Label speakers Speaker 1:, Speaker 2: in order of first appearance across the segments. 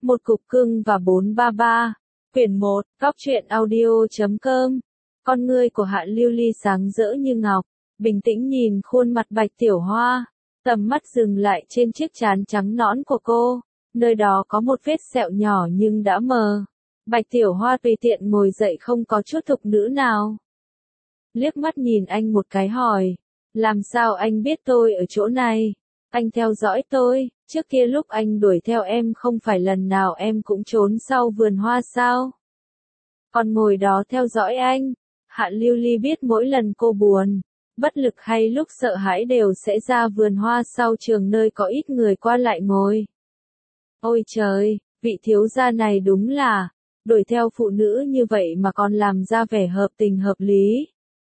Speaker 1: Một cục cưng và 433. Quyển 1, Góc truyện audio.com. Con ngươi của Hạ Lưu Ly sáng rỡ như ngọc, bình tĩnh nhìn khuôn mặt Bạch Tiểu Hoa, tầm mắt dừng lại trên chiếc trán trắng nõn của cô, nơi đó có một vết sẹo nhỏ nhưng đã mờ. Bạch Tiểu Hoa tùy tiện ngồi dậy không có chút thục nữ nào. Liếc mắt nhìn anh một cái hỏi, làm sao anh biết tôi ở chỗ này? Anh theo dõi tôi, trước kia lúc anh đuổi theo em không phải lần nào em cũng trốn sau vườn hoa sao? Còn ngồi đó theo dõi anh. Hạ Lưu Ly biết mỗi lần cô buồn, bất lực hay lúc sợ hãi đều sẽ ra vườn hoa sau trường nơi có ít người qua lại ngồi. Ôi trời, vị thiếu gia này đúng là, đuổi theo phụ nữ như vậy mà còn làm ra vẻ hợp tình hợp lý.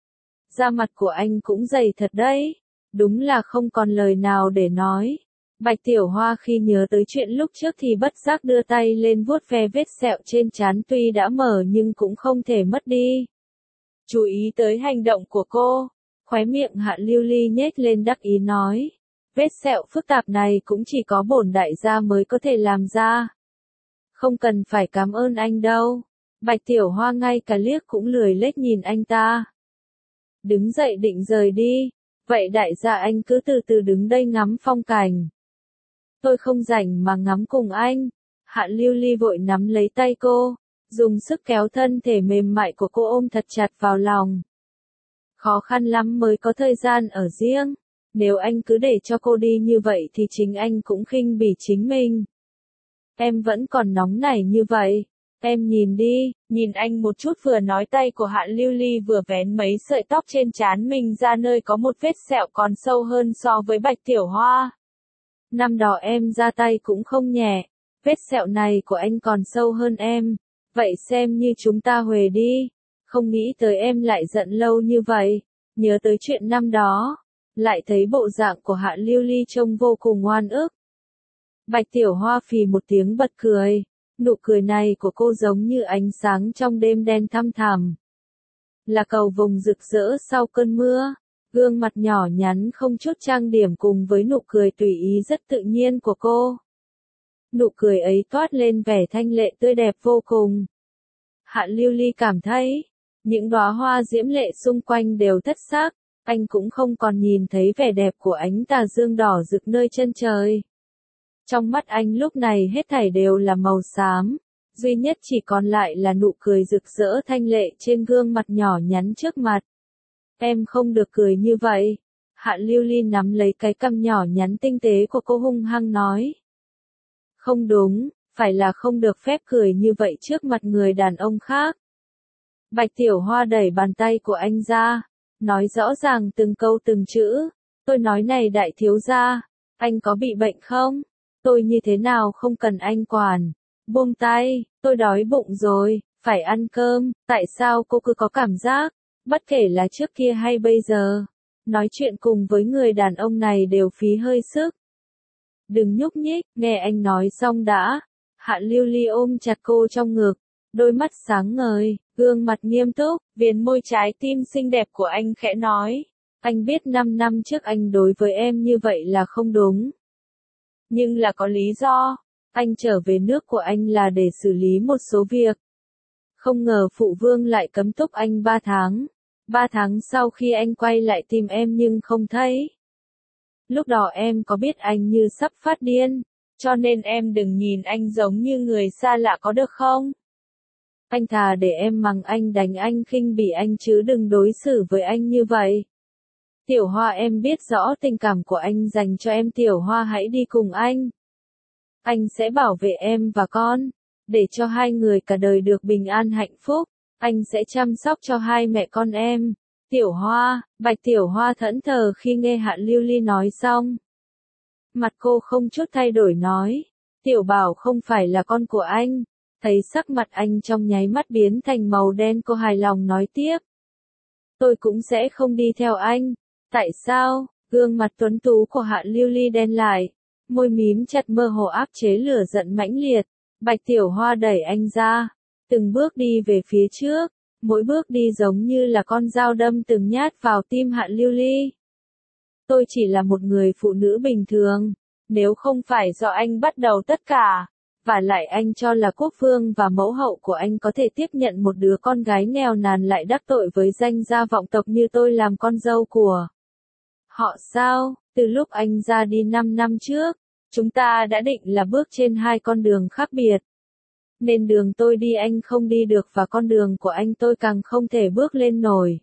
Speaker 1: Da mặt của anh cũng dày thật đấy, đúng là không còn lời nào để nói. Bạch Tiểu Hoa khi nhớ tới chuyện lúc trước thì bất giác đưa tay lên vuốt ve vết sẹo trên trán tuy đã mở nhưng cũng không thể mất đi. Chú ý tới hành động của cô, khóe miệng Hạ Lưu Ly nhếch lên đắc ý nói, vết sẹo phức tạp này cũng chỉ có bổn đại gia mới có thể làm ra. Không cần phải cảm ơn anh đâu. Bạch Tiểu Hoa ngay cả liếc cũng lười lết nhìn anh ta. Đứng dậy định rời đi, vậy đại gia anh cứ từ từ đứng đây ngắm phong cảnh. Tôi không rảnh mà ngắm cùng anh. Hạ Lưu Ly vội nắm lấy tay cô, dùng sức kéo thân thể mềm mại của cô ôm thật chặt vào lòng. Khó khăn lắm mới có thời gian ở riêng, nếu anh cứ để cho cô đi như vậy thì chính anh cũng khinh bỉ chính mình. Em vẫn còn nóng nảy như vậy, em nhìn đi, nhìn anh một chút vừa nói tay của Hạ Lưu Ly vừa vén mấy sợi tóc trên trán mình ra nơi có một vết sẹo còn sâu hơn so với Bạch Tiểu Hoa. Năm đó em ra tay cũng không nhẹ, vết sẹo này của anh còn sâu hơn em, vậy xem như chúng ta huề đi, không nghĩ tới em lại giận lâu như vậy, nhớ tới chuyện năm đó, lại thấy bộ dạng của Hạ Lưu Ly trông vô cùng oan ức. Bạch Tiểu Hoa phì một tiếng bật cười, nụ cười này của cô giống như ánh sáng trong đêm đen thăm thẳm. Là cầu vồng rực rỡ sau cơn mưa. Gương mặt nhỏ nhắn không chút trang điểm cùng với nụ cười tùy ý rất tự nhiên của cô. Nụ cười ấy toát lên vẻ thanh lệ tươi đẹp vô cùng. Hạ Lưu Ly cảm thấy, những đóa hoa diễm lệ xung quanh đều thất sắc, anh cũng không còn nhìn thấy vẻ đẹp của ánh tà dương đỏ rực nơi chân trời. Trong mắt anh lúc này hết thảy đều là màu xám, duy nhất chỉ còn lại là nụ cười rực rỡ thanh lệ trên gương mặt nhỏ nhắn trước mặt. Em không được cười như vậy. Hạ Lưu Ly nắm lấy cái cằm nhỏ nhắn tinh tế của cô hung hăng nói. Không đúng, phải là không được phép cười như vậy trước mặt người đàn ông khác. Bạch Tiểu Hoa đẩy bàn tay của anh ra, nói rõ ràng từng câu từng chữ. Tôi nói này đại thiếu gia, anh có bị bệnh không? Tôi như thế nào không cần anh quản. Buông tay, tôi đói bụng rồi, phải ăn cơm. Tại sao cô cứ có cảm giác? Bất kể là trước kia hay bây giờ, nói chuyện cùng với người đàn ông này đều phí hơi sức. Đừng nhúc nhích, nghe anh nói xong đã. Hạ Lưu Ly ôm chặt cô trong ngực, đôi mắt sáng ngời, gương mặt nghiêm túc, viền môi trái tim xinh đẹp của anh khẽ nói. Anh biết 5 năm trước anh đối với em như vậy là không đúng. Nhưng là có lý do, anh trở về nước của anh là để xử lý một số việc. Không ngờ phụ vương lại cấm túc anh 3 tháng. 3 tháng sau khi anh quay lại tìm em nhưng không thấy. Lúc đó em có biết anh như sắp phát điên, cho nên em đừng nhìn anh giống như người xa lạ có được không? Anh thà để em mắng anh đánh anh khinh bỉ anh chứ đừng đối xử với anh như vậy. Tiểu Hoa em biết rõ tình cảm của anh dành cho em. Tiểu Hoa hãy đi cùng anh. Anh sẽ bảo vệ em và con, để cho hai người cả đời được bình an hạnh phúc. Anh sẽ chăm sóc cho hai mẹ con em. Tiểu Hoa, Bạch Tiểu Hoa thẫn thờ khi nghe Hạ Lưu Ly nói xong. Mặt cô không chút thay đổi nói, Tiểu Bảo không phải là con của anh. Thấy sắc mặt anh trong nháy mắt biến thành màu đen cô hài lòng nói tiếp. Tôi cũng sẽ không đi theo anh. Tại sao? Gương mặt tuấn tú của Hạ Lưu Ly đen lại, môi mím chặt mơ hồ áp chế lửa giận mãnh liệt. Bạch Tiểu Hoa đẩy anh ra, từng bước đi về phía trước, mỗi bước đi giống như là con dao đâm từng nhát vào tim Hạ Lưu Ly. Tôi chỉ là một người phụ nữ bình thường, nếu không phải do anh bắt đầu tất cả, Và lại anh cho là quốc vương và mẫu hậu của anh có thể tiếp nhận một đứa con gái nghèo nàn lại đắc tội với danh gia vọng tộc như tôi làm con dâu của họ sao? Từ lúc anh ra đi 5 năm trước, chúng ta đã định là bước trên hai con đường khác biệt. Nên đường tôi đi anh không đi được và con đường của anh tôi càng không thể bước lên nổi.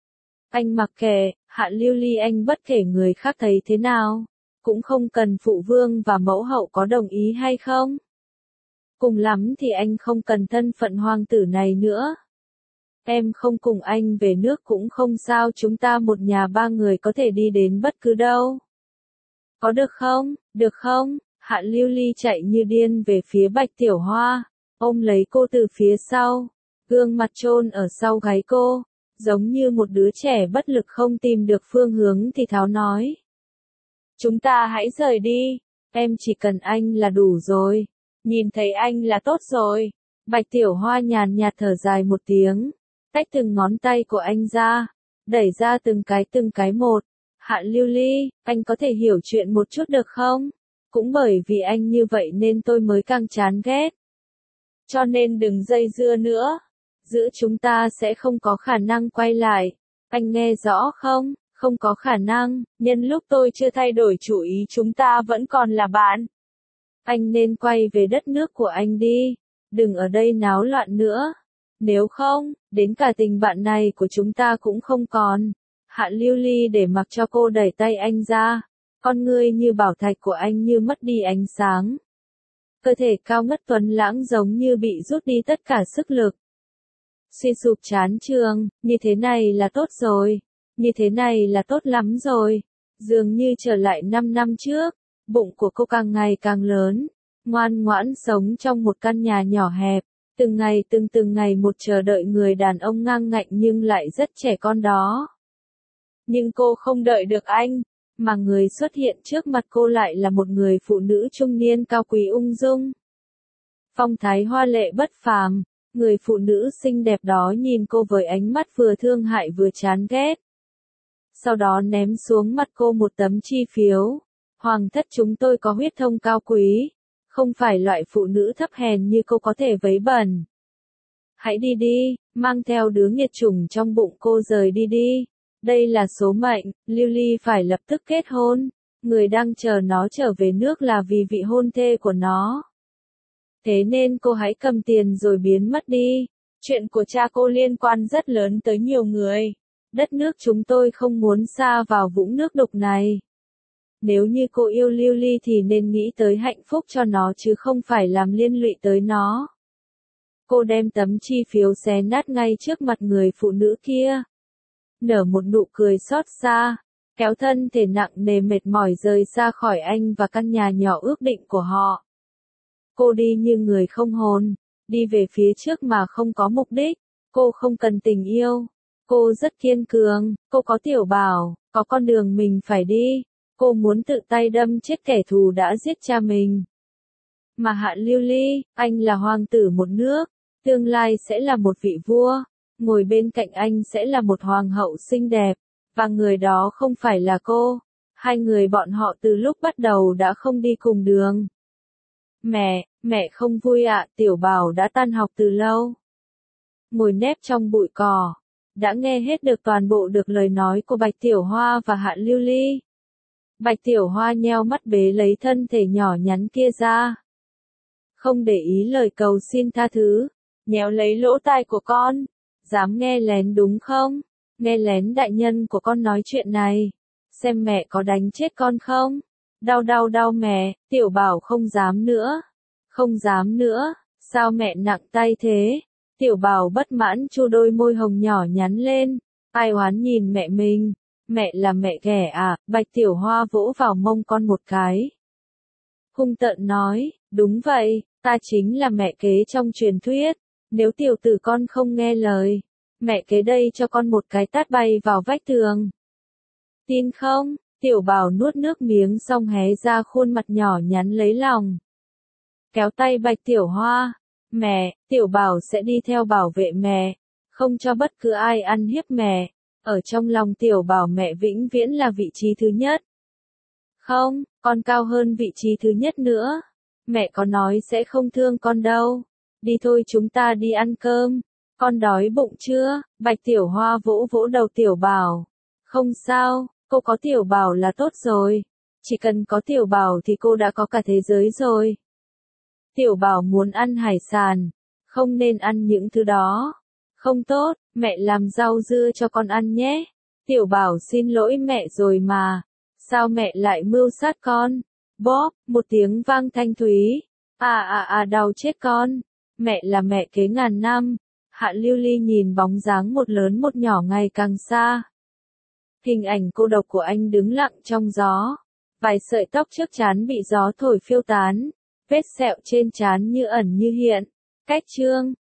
Speaker 1: Anh mặc kệ, Hạ Lưu Ly, anh bất kể người khác thấy thế nào, cũng không cần phụ vương và mẫu hậu có đồng ý hay không. Cùng lắm thì anh không cần thân phận hoàng tử này nữa. Em không cùng anh về nước cũng không sao, chúng ta một nhà ba người có thể đi đến bất cứ đâu. Có được không? Được không? Hạ Lưu Ly chạy như điên về phía Bạch Tiểu Hoa, ôm lấy cô từ phía sau, gương mặt chôn ở sau gáy cô, giống như một đứa trẻ bất lực không tìm được phương hướng thì tháo nói. Chúng ta hãy rời đi, em chỉ cần anh là đủ rồi, nhìn thấy anh là tốt rồi. Bạch Tiểu Hoa nhàn nhạt thở dài một tiếng, tách từng ngón tay của anh ra, đẩy ra từng cái một. Hạ Lưu Ly, anh có thể hiểu chuyện một chút được không? Cũng bởi vì anh như vậy nên tôi mới càng chán ghét. Cho nên đừng dây dưa nữa. Giữa chúng ta sẽ không có khả năng quay lại. Anh nghe rõ không? Không có khả năng, nhân lúc tôi chưa thay đổi chủ ý chúng ta vẫn còn là bạn. Anh nên quay về đất nước của anh đi. Đừng ở đây náo loạn nữa. Nếu không, đến cả tình bạn này của chúng ta cũng không còn. Hạ Lưu Ly để mặc cho cô đẩy tay anh ra. Con ngươi như bảo thạch của anh như mất đi ánh sáng. Cơ thể cao ngất tuấn lãng giống như bị rút đi tất cả sức lực. Suy sụp chán trường, như thế này là tốt rồi. Như thế này là tốt lắm rồi. Dường như trở lại 5 năm trước, bụng của cô càng ngày càng lớn. Ngoan ngoãn sống trong một căn nhà nhỏ hẹp. Từng ngày một chờ đợi người đàn ông ngang ngạnh nhưng lại rất trẻ con đó. Nhưng cô không đợi được anh, mà người xuất hiện trước mặt cô lại là một người phụ nữ trung niên cao quý ung dung. Phong thái hoa lệ bất phàm, người phụ nữ xinh đẹp đó nhìn cô với ánh mắt vừa thương hại vừa chán ghét. Sau đó ném xuống mặt cô một tấm chi phiếu. Hoàng thất chúng tôi có huyết thống cao quý, không phải loại phụ nữ thấp hèn như cô có thể vấy bẩn. Hãy đi đi, mang theo đứa nghiệt chủng trong bụng cô rời đi đi. Đây là số mệnh, Lưu Ly phải lập tức kết hôn. Người đang chờ nó trở về nước là vì vị hôn thê của nó. Thế nên cô hãy cầm tiền rồi biến mất đi. Chuyện của cha cô liên quan rất lớn tới nhiều người. Đất nước chúng tôi không muốn sa vào vũng nước đục này. Nếu như cô yêu Lưu Ly thì nên nghĩ tới hạnh phúc cho nó chứ không phải làm liên lụy tới nó. Cô đem tấm chi phiếu xé nát ngay trước mặt người phụ nữ kia. Nở một nụ cười xót xa, kéo thân thể nặng nề mệt mỏi rời ra khỏi anh và căn nhà nhỏ ước định của họ. Cô đi như người không hồn, đi về phía trước mà không có mục đích. Cô không cần tình yêu. Cô rất kiên cường, cô có Tiểu Bảo, có con đường mình phải đi. Cô muốn tự tay đâm chết kẻ thù đã giết cha mình. Mà Hạ Lưu Ly, anh là hoàng tử một nước, tương lai sẽ là một vị vua, ngồi bên cạnh anh sẽ là một hoàng hậu xinh đẹp, và người đó không phải là cô. Hai người bọn họ từ lúc bắt đầu đã không đi cùng đường. Mẹ không vui ạ, Tiểu Bảo đã tan học từ lâu. Ngồi nép trong bụi cỏ, đã nghe hết được toàn bộ được lời nói của Bạch Tiểu Hoa và Hạ Lưu Ly. Bạch Tiểu Hoa nheo mắt bế lấy thân thể nhỏ nhắn kia ra. Không để ý lời cầu xin tha thứ, nhéo lấy lỗ tai của con. Dám nghe lén đúng không? Nghe lén đại nhân của con nói chuyện này. Xem mẹ có đánh chết con không? Đau mẹ, Tiểu Bảo không dám nữa. Không dám nữa, sao mẹ nặng tay thế? Tiểu Bảo bất mãn chu đôi môi hồng nhỏ nhắn lên. Ai oán nhìn mẹ mình. Mẹ là mẹ ghẻ à? Bạch Tiểu Hoa vỗ vào mông con một cái. Hung tợn nói, đúng vậy, ta chính là mẹ kế trong truyền thuyết. Nếu tiểu tử con không nghe lời, mẹ kế đây cho con một cái tát bay vào vách tường. Tin không? Tiểu Bảo nuốt nước miếng xong hé ra khuôn mặt nhỏ nhắn lấy lòng. Kéo tay Bạch Tiểu Hoa. Mẹ, Tiểu Bảo sẽ đi theo bảo vệ mẹ, không cho bất cứ ai ăn hiếp mẹ. Ở trong lòng Tiểu Bảo mẹ vĩnh viễn là vị trí thứ nhất. Không, con cao hơn vị trí thứ nhất nữa. Mẹ có nói sẽ không thương con đâu. Đi thôi chúng ta đi ăn cơm. Con đói bụng chưa? Bạch Tiểu Hoa vỗ vỗ đầu Tiểu Bảo. Không sao, cô có Tiểu Bảo là tốt rồi. Chỉ cần có Tiểu Bảo thì cô đã có cả thế giới rồi. Tiểu Bảo muốn ăn hải sản. Không nên ăn những thứ đó. Không tốt, mẹ làm rau dưa cho con ăn nhé. Tiểu Bảo xin lỗi mẹ rồi mà. Sao mẹ lại mưu sát con? Bóp, một tiếng vang thanh thúy. Đau chết con. Mẹ là mẹ kế ngàn năm. Hạ Lưu Ly nhìn bóng dáng một lớn một nhỏ ngày càng xa. Hình ảnh cô độc của anh đứng lặng trong gió. Vài sợi tóc trước trán bị gió thổi phiêu tán. Vết sẹo trên trán như ẩn như hiện. Cách chương